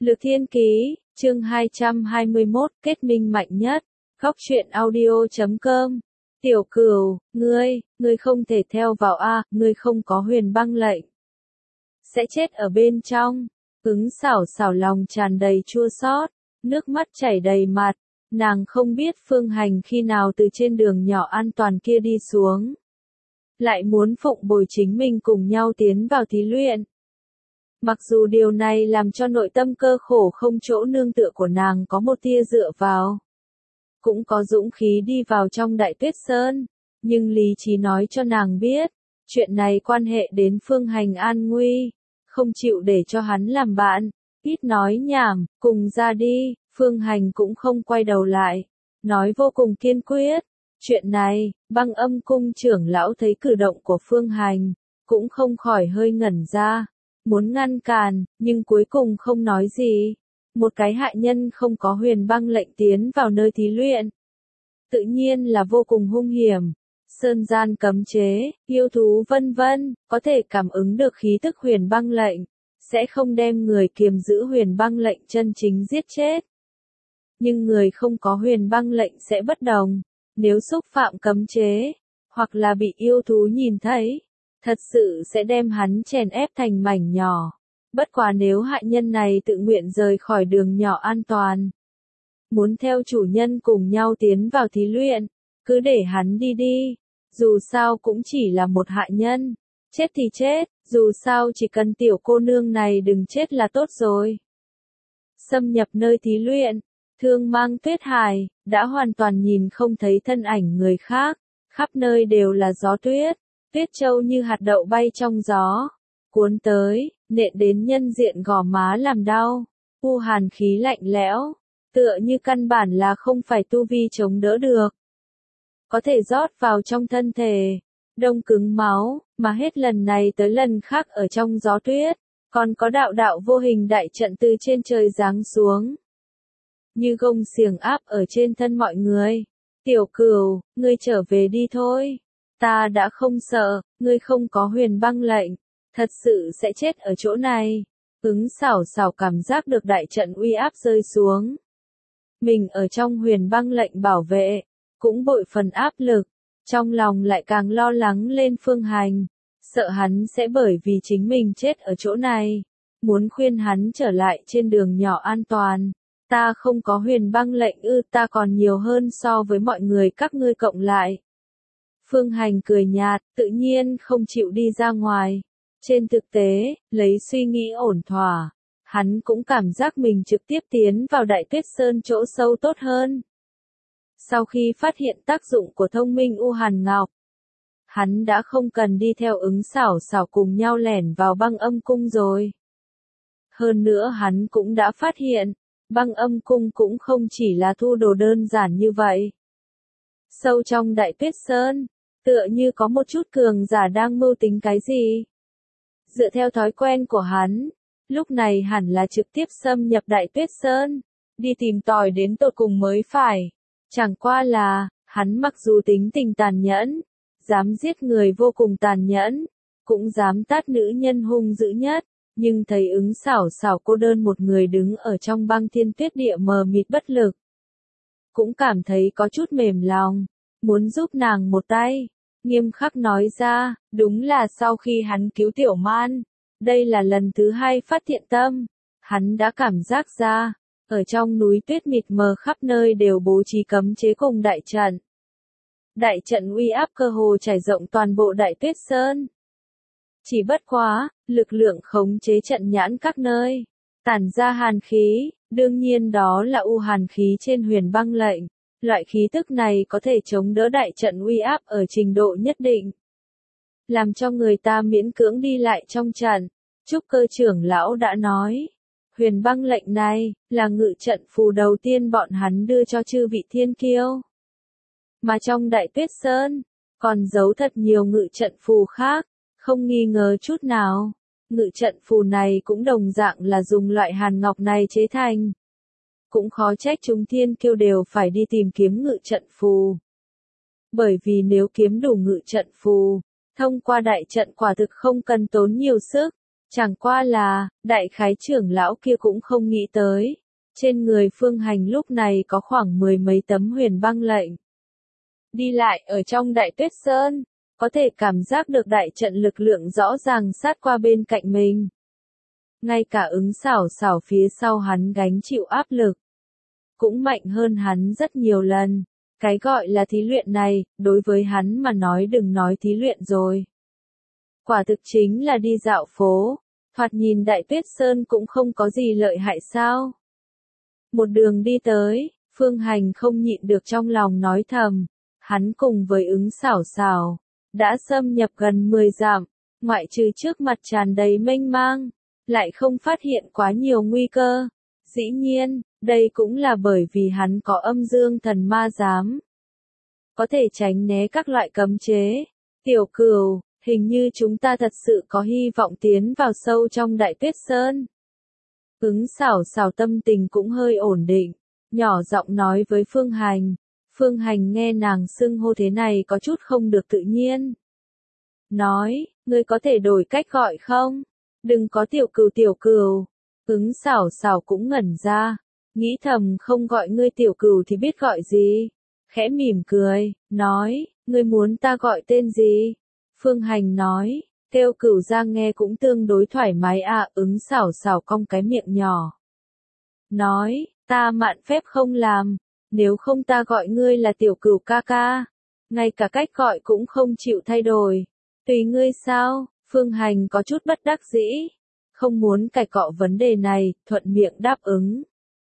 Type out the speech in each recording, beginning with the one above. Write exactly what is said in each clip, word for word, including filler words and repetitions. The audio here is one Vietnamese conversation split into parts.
Lược Thiên Ký, chương hai trăm hai mươi mốt, kết minh mạnh nhất. Góc truyện audio chấm com. Tiểu Cửu, ngươi, ngươi không thể theo vào a, ngươi không có huyền băng lệnh. Sẽ chết ở bên trong. Ứng Xảo Xảo lòng tràn đầy chua xót, nước mắt chảy đầy mặt. Nàng không biết Phương Hành khi nào từ trên đường nhỏ an toàn kia đi xuống. Lại muốn phụng bồi chính mình cùng nhau tiến vào thí luyện. Mặc dù điều này làm cho nội tâm cơ khổ không chỗ nương tựa của nàng có một tia dựa vào. Cũng có dũng khí đi vào trong Đại Tuyết Sơn, nhưng lý trí nói cho nàng biết, chuyện này quan hệ đến Phương Hành an nguy, không chịu để cho hắn làm bạn, ít nói nhảm, cùng ra đi. Phương Hành cũng không quay đầu lại, nói vô cùng kiên quyết. Chuyện này, Băng Âm cung trưởng lão thấy cử động của Phương Hành, cũng không khỏi hơi ngẩn ra, muốn ngăn cản, nhưng cuối cùng không nói gì. Một cái hạ nhân không có huyền băng lệnh tiến vào nơi thí luyện, tự nhiên là vô cùng hung hiểm. Sơn gian cấm chế, yêu thú vân vân, có thể cảm ứng được khí tức huyền băng lệnh, sẽ không đem người kiềm giữ huyền băng lệnh chân chính giết chết. Nhưng người không có huyền băng lệnh sẽ bất đồng, nếu xúc phạm cấm chế, hoặc là bị yêu thú nhìn thấy, thật sự sẽ đem hắn chèn ép thành mảnh nhỏ. Bất quá nếu hạ nhân này tự nguyện rời khỏi đường nhỏ an toàn, muốn theo chủ nhân cùng nhau tiến vào thí luyện, cứ để hắn đi đi, dù sao cũng chỉ là một hạ nhân, chết thì chết, dù sao chỉ cần tiểu cô nương này đừng chết là tốt rồi. Xâm nhập nơi thí luyện, Thương Mang Tuyết Hải, đã hoàn toàn nhìn không thấy thân ảnh người khác, khắp nơi đều là gió tuyết, tuyết châu như hạt đậu bay trong gió, cuốn tới, nện đến nhân diện gò má làm đau, u hàn khí lạnh lẽo, tựa như căn bản là không phải tu vi chống đỡ được. Có thể rót vào trong thân thể, đông cứng máu, mà hết lần này tới lần khác ở trong gió tuyết, còn có đạo đạo vô hình đại trận từ trên trời giáng xuống. Như gông xiềng áp ở trên thân mọi người. Tiểu Cửu, ngươi trở về đi thôi. Ta đã không sợ, ngươi không có huyền băng lệnh, thật sự sẽ chết ở chỗ này. Ứng Xảo Xảo cảm giác được đại trận uy áp rơi xuống. Mình ở trong huyền băng lệnh bảo vệ, cũng bội phần áp lực, trong lòng lại càng lo lắng lên Phương Hành, sợ hắn sẽ bởi vì chính mình chết ở chỗ này, muốn khuyên hắn trở lại trên đường nhỏ an toàn. Ta không có huyền băng lệnh ư, ta còn nhiều hơn so với mọi người các ngươi cộng lại. Phương Hành cười nhạt, tự nhiên không chịu đi ra ngoài. Trên thực tế, lấy suy nghĩ ổn thỏa, hắn cũng cảm giác mình trực tiếp tiến vào Đại Tuyết Sơn chỗ sâu tốt hơn. Sau khi phát hiện tác dụng của thông minh U Hàn Ngọc, hắn đã không cần đi theo Ứng Xảo Xảo cùng nhau lẻn vào Băng Âm cung rồi. Hơn nữa hắn cũng đã phát hiện, Băng Âm cung cũng không chỉ là thu đồ đơn giản như vậy. Sâu trong Đại Tuyết Sơn, tựa như có một chút cường giả đang mưu tính cái gì. Dựa theo thói quen của hắn, lúc này hẳn là trực tiếp xâm nhập Đại Tuyết Sơn, đi tìm tòi đến tột cùng mới phải. Chẳng qua là, hắn mặc dù tính tình tàn nhẫn, dám giết người vô cùng tàn nhẫn, cũng dám tát nữ nhân hung dữ nhất, nhưng thấy Ứng Xảo Xảo cô đơn một người đứng ở trong băng thiên tuyết địa mờ mịt bất lực. Cũng cảm thấy có chút mềm lòng, muốn giúp nàng một tay, nghiêm khắc nói ra, đúng là sau khi hắn cứu Tiểu Man, đây là lần thứ hai phát thiện tâm, hắn đã cảm giác ra, ở trong núi tuyết mịt mờ khắp nơi đều bố trí cấm chế cùng đại trận. Đại trận uy áp cơ hồ trải rộng toàn bộ Đại Tuyết Sơn. Chỉ bất quá, lực lượng khống chế trận nhãn các nơi, tản ra hàn khí, đương nhiên đó là u hàn khí trên huyền băng lệnh. Loại khí tức này có thể chống đỡ đại trận uy áp ở trình độ nhất định, làm cho người ta miễn cưỡng đi lại trong trận. Trúc Cơ trưởng lão đã nói, huyền băng lệnh này, là ngự trận phù đầu tiên bọn hắn đưa cho chư vị thiên kiêu. Mà trong Đại Tuyết Sơn, còn giấu thật nhiều ngự trận phù khác, không nghi ngờ chút nào. Ngự trận phù này cũng đồng dạng là dùng loại hàn ngọc này chế thành. Cũng khó trách chúng thiên kiêu đều phải đi tìm kiếm ngự trận phù. Bởi vì nếu kiếm đủ ngự trận phù, thông qua đại trận quả thực không cần tốn nhiều sức, Chẳng qua là, đại khái trưởng lão kia cũng không nghĩ tới. Trên người Phương Hành lúc này có khoảng mười mấy tấm huyền băng lệnh. Đi lại ở trong Đại Tuyết Sơn, có thể cảm giác được đại trận lực lượng rõ ràng sát qua bên cạnh mình. Ngay cả ứng xảo xảo phía sau hắn gánh chịu áp lực, cũng mạnh hơn hắn rất nhiều lần. Cái gọi là thí luyện này, đối với hắn mà nói đừng nói thí luyện rồi. Quả thực chính là đi dạo phố, thoạt nhìn Đại Tuyết Sơn cũng không có gì lợi hại sao. Một đường đi tới, Phương Hành không nhịn được trong lòng nói thầm, hắn cùng với ứng xảo xảo, đã xâm nhập gần mười dặm, ngoại trừ trước mặt tràn đầy mênh mang, lại không phát hiện quá nhiều nguy cơ. Dĩ nhiên, đây cũng là bởi vì hắn có âm dương thần ma giám, có thể tránh né các loại cấm chế. Tiểu Cửu, hình như chúng ta thật sự có hy vọng tiến vào sâu trong Đại Tuyết Sơn. Ứng xảo xảo tâm tình cũng hơi ổn định, nhỏ giọng nói với Phương Hành. Phương Hành nghe nàng xưng hô thế này có chút không được tự nhiên. Nói, ngươi có thể đổi cách gọi không? Đừng có Tiểu Cửu Tiểu Cửu. Ứng xảo xảo cũng ngẩn ra, nghĩ thầm không gọi ngươi Tiểu Cửu thì biết gọi gì. Khẽ mỉm cười, nói, ngươi muốn ta gọi tên gì? Phương Hành nói, kêu Cửu ra nghe cũng tương đối thoải mái à. Ứng xảo xảo cong cái miệng nhỏ. Nói, ta mạn phép không làm, nếu không ta gọi ngươi là Tiểu Cửu ca ca. Ngay cả cách gọi cũng không chịu thay đổi. Tùy ngươi sao? Phương Hành có chút bất đắc dĩ, không muốn cãi cọ vấn đề này, thuận miệng đáp ứng.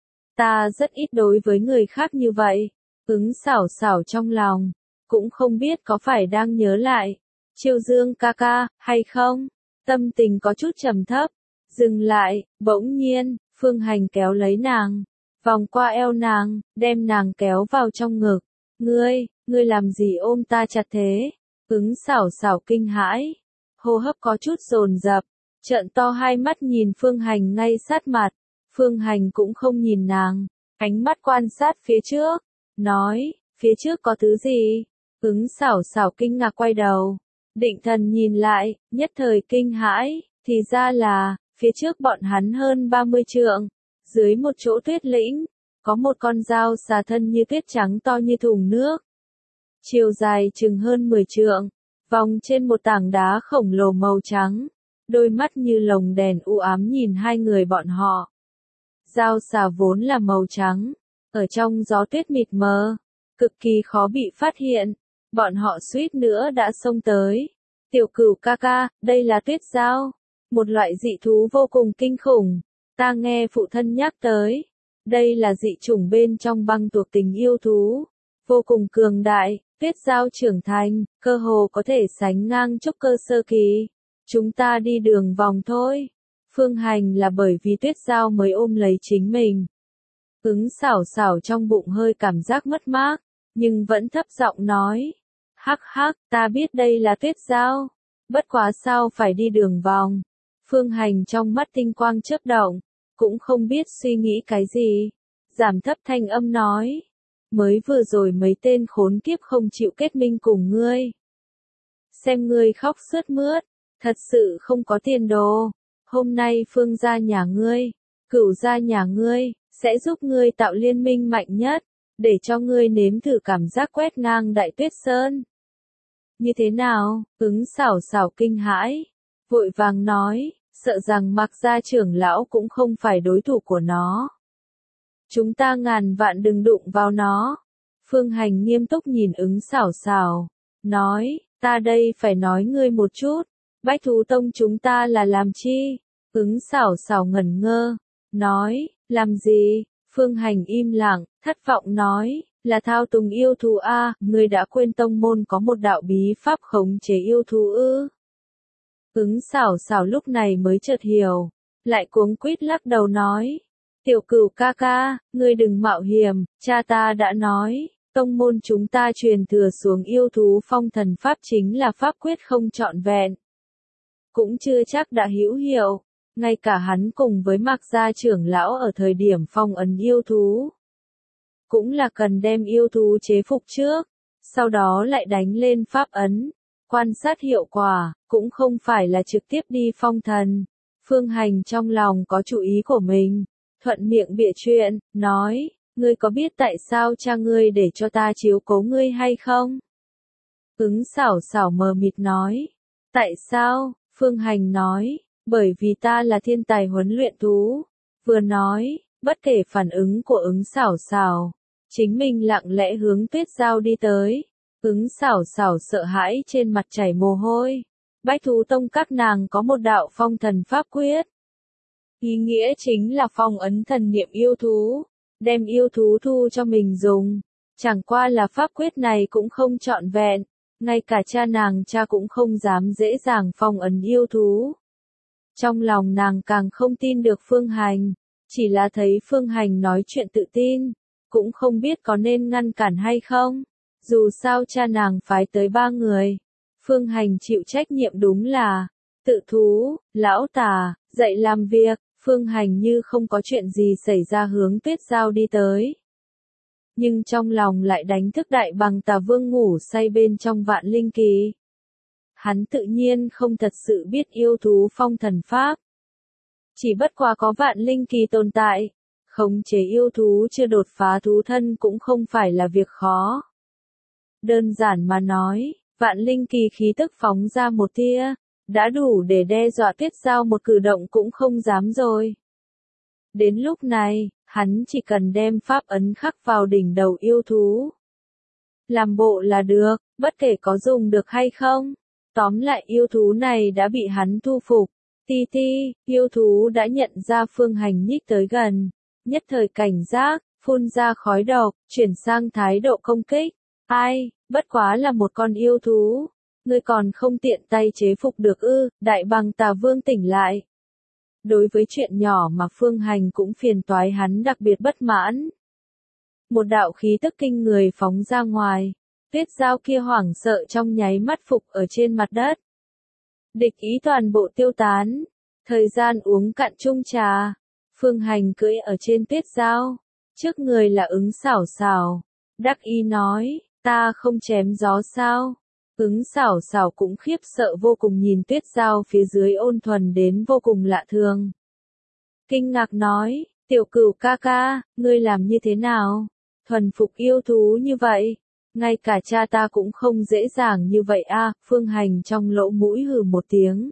Ta rất ít đối với người khác như vậy. Ứng xảo xảo trong lòng, cũng không biết có phải đang nhớ lại Chiêu Dương ca ca, hay không? Tâm tình có chút trầm thấp, dừng lại, bỗng nhiên, Phương Hành kéo lấy nàng, vòng qua eo nàng, đem nàng kéo vào trong ngực. Ngươi, ngươi làm gì ôm ta chặt thế? Ứng xảo xảo kinh hãi, hô hấp có chút dồn dập, trợn to hai mắt nhìn Phương Hành ngay sát mặt. Phương Hành cũng không nhìn nàng, ánh mắt quan sát phía trước, nói, phía trước có thứ gì? Ứng xảo xảo kinh ngạc quay đầu, định thần nhìn lại, nhất thời kinh hãi, thì ra là, phía trước bọn hắn hơn ba mươi trượng, dưới một chỗ tuyết lĩnh, có một con dao xà thân như tuyết trắng to như thùng nước. Chiều dài chừng hơn mười trượng, vòng trên một tảng đá khổng lồ màu trắng, đôi mắt như lồng đèn u ám nhìn hai người bọn họ. Dao xà vốn là màu trắng, ở trong gió tuyết mịt mờ, cực kỳ khó bị phát hiện, bọn họ suýt nữa đã xông tới. Tiểu Cửu ca ca, đây là tuyết dao, một loại dị thú vô cùng kinh khủng, ta nghe phụ thân nhắc tới, đây là dị chủng bên trong băng thuộc tình yêu thú, vô cùng cường đại, tuyết dao trưởng thành, cơ hồ có thể sánh ngang trúc cơ sơ kỳ. Chúng ta đi đường vòng thôi. Phương Hành là bởi vì tuyết dao mới ôm lấy chính mình. Ứng xảo xảo trong bụng hơi cảm giác mất mát, nhưng vẫn thấp giọng nói. Hắc hắc, ta biết đây là tuyết dao, bất quá sao phải đi đường vòng. Phương Hành trong mắt tinh quang chớp động, cũng không biết suy nghĩ cái gì. Giảm thấp thanh âm nói. Mới vừa rồi mấy tên khốn kiếp không chịu kết minh cùng ngươi. Xem ngươi khóc sướt mướt, thật sự không có tiền đồ. Hôm nay Phương gia nhà ngươi, Cửu gia nhà ngươi, sẽ giúp ngươi tạo liên minh mạnh nhất, để cho ngươi nếm thử cảm giác quét ngang Đại Tuyết Sơn. Như thế nào? Ứng xảo xảo kinh hãi, vội vàng nói, sợ rằng Mạc gia trưởng lão cũng không phải đối thủ của nó. Chúng ta ngàn vạn đừng đụng vào nó. Phương Hành nghiêm túc nhìn ứng xảo xảo, nói, ta đây phải nói ngươi một chút, Bách Thú Tông chúng ta là làm chi? Ứng xảo xảo ngẩn ngơ, nói, làm gì? Phương Hành im lặng, thất vọng nói, là thao túng yêu thú a, ngươi đã quên tông môn có một đạo bí pháp khống chế yêu thú ư? Ứng xảo xảo lúc này mới chợt hiểu, lại cuống quýt lắc đầu nói, Tiểu Cửu ca ca, ngươi đừng mạo hiểm, cha ta đã nói, tông môn chúng ta truyền thừa xuống yêu thú phong thần pháp chính là pháp quyết không trọn vẹn. Cũng chưa chắc đã hữu hiệu, ngay cả hắn cùng với Mạc gia trưởng lão ở thời điểm phong ấn yêu thú. Cũng là cần đem yêu thú chế phục trước, sau đó lại đánh lên pháp ấn, quan sát hiệu quả, cũng không phải là trực tiếp đi phong thần. Phương Hành trong lòng có chủ ý của mình, thuận miệng bịa chuyện, nói, ngươi có biết tại sao cha ngươi để cho ta chiếu cố ngươi hay không? Ứng Xảo Xảo mờ mịt nói, tại sao? Phương Hành nói, bởi vì ta là thiên tài huấn luyện thú. Vừa nói, bất kể phản ứng của Ứng Xảo Xảo, chính mình lặng lẽ hướng Tuyết Giao đi tới. Ứng Xảo Xảo sợ hãi trên mặt chảy mồ hôi. Bách thú tông các nàng có một đạo phong thần pháp quyết. Ý nghĩa chính là phong ấn thần niệm yêu thú, đem yêu thú thu cho mình dùng. Chẳng qua là pháp quyết này cũng không trọn vẹn, ngay cả cha nàng cha cũng không dám dễ dàng phong ấn yêu thú. Trong lòng nàng càng không tin được Phương Hành, chỉ là thấy Phương Hành nói chuyện tự tin, cũng không biết có nên ngăn cản hay không. Dù sao cha nàng phái tới ba người, Phương Hành chịu trách nhiệm đúng là tự thú, lão tà, dạy làm việc. Phương Hành như không có chuyện gì xảy ra hướng Tuyết Giao đi tới. Nhưng trong lòng lại đánh thức Đại Bằng Tà Vương ngủ say bên trong Vạn Linh Kỳ. Hắn tự nhiên không thật sự biết yêu thú phong thần pháp. Chỉ bất quá có Vạn Linh Kỳ tồn tại, khống chế yêu thú chưa đột phá thú thân cũng không phải là việc khó. Đơn giản mà nói, Vạn Linh Kỳ khí tức phóng ra một tia, đã đủ để đe dọa Tuyết Giao một cử động cũng không dám rồi. Đến lúc này, hắn chỉ cần đem pháp ấn khắc vào đỉnh đầu yêu thú. Làm bộ là được, bất kể có dùng được hay không. Tóm lại yêu thú này đã bị hắn thu phục. Ti ti, yêu thú đã nhận ra Phương Hành nhích tới gần. Nhất thời cảnh giác, phun ra khói độc, chuyển sang thái độ công kích. Ai, bất quá là một con yêu thú. Ngươi còn không tiện tay chế phục được ư? Đại Bằng Tà Vương tỉnh lại. Đối với chuyện nhỏ mà Phương Hành cũng phiền toái hắn đặc biệt bất mãn. Một đạo khí tức kinh người phóng ra ngoài. Tuyết Giao kia hoảng sợ trong nháy mắt phục ở trên mặt đất. Địch ý toàn bộ tiêu tán. Thời gian uống cạn chung trà. Phương Hành cưỡi ở trên Tuyết Giao. Trước người là Ứng Xảo Xảo. Đắc ý nói, ta không chém gió sao? Ứng Xảo Xảo cũng khiếp sợ vô cùng nhìn Tuyết Giao phía dưới ôn thuần đến vô cùng lạ thường. Kinh ngạc nói, tiểu cửu ca ca, ngươi làm như thế nào? Thuần phục yêu thú như vậy, ngay cả cha ta cũng không dễ dàng như vậy a. À, Phương Hành trong lỗ mũi hừ một tiếng.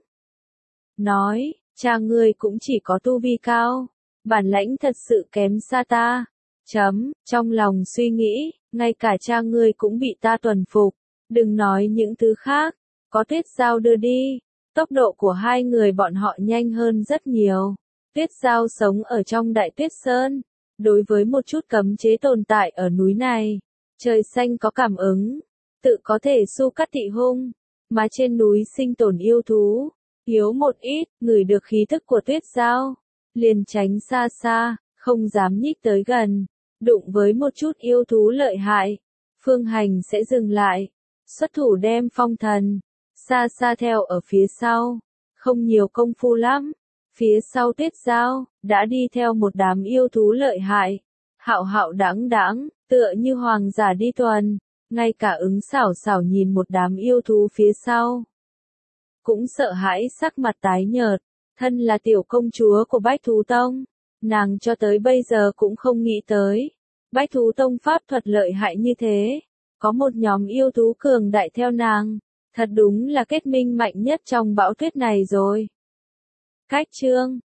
Nói, cha ngươi cũng chỉ có tu vi cao, bản lãnh thật sự kém xa ta. Chấm, trong lòng suy nghĩ, ngay cả cha ngươi cũng bị ta thuần phục. Đừng nói những thứ khác, có Tuyết Giao đưa đi, tốc độ của hai người bọn họ nhanh hơn rất nhiều. Tuyết Giao sống ở trong Đại Tuyết Sơn, đối với một chút cấm chế tồn tại ở núi này, trời xanh có cảm ứng, tự có thể su cắt thị hung, mà trên núi sinh tồn yêu thú, yếu một ít, ngửi được khí thức của Tuyết Giao, liền tránh xa xa, không dám nhích tới gần, đụng với một chút yêu thú lợi hại, Phương Hành sẽ dừng lại. Xuất thủ đem phong thần, xa xa theo ở phía sau, không nhiều công phu lắm, phía sau Tuyết Giao, đã đi theo một đám yêu thú lợi hại, hạo hạo đãng đãng, tựa như hoàng giả đi tuần, ngay cả Ứng Xảo Xảo nhìn một đám yêu thú phía sau. Cũng sợ hãi sắc mặt tái nhợt, thân là tiểu công chúa của Bách Thú Tông, nàng cho tới bây giờ cũng không nghĩ tới, Bách Thú Tông pháp thuật lợi hại như thế. Có một nhóm yêu thú cường đại theo nàng, thật đúng là kết minh mạnh nhất trong bão tuyết này rồi. Cách chương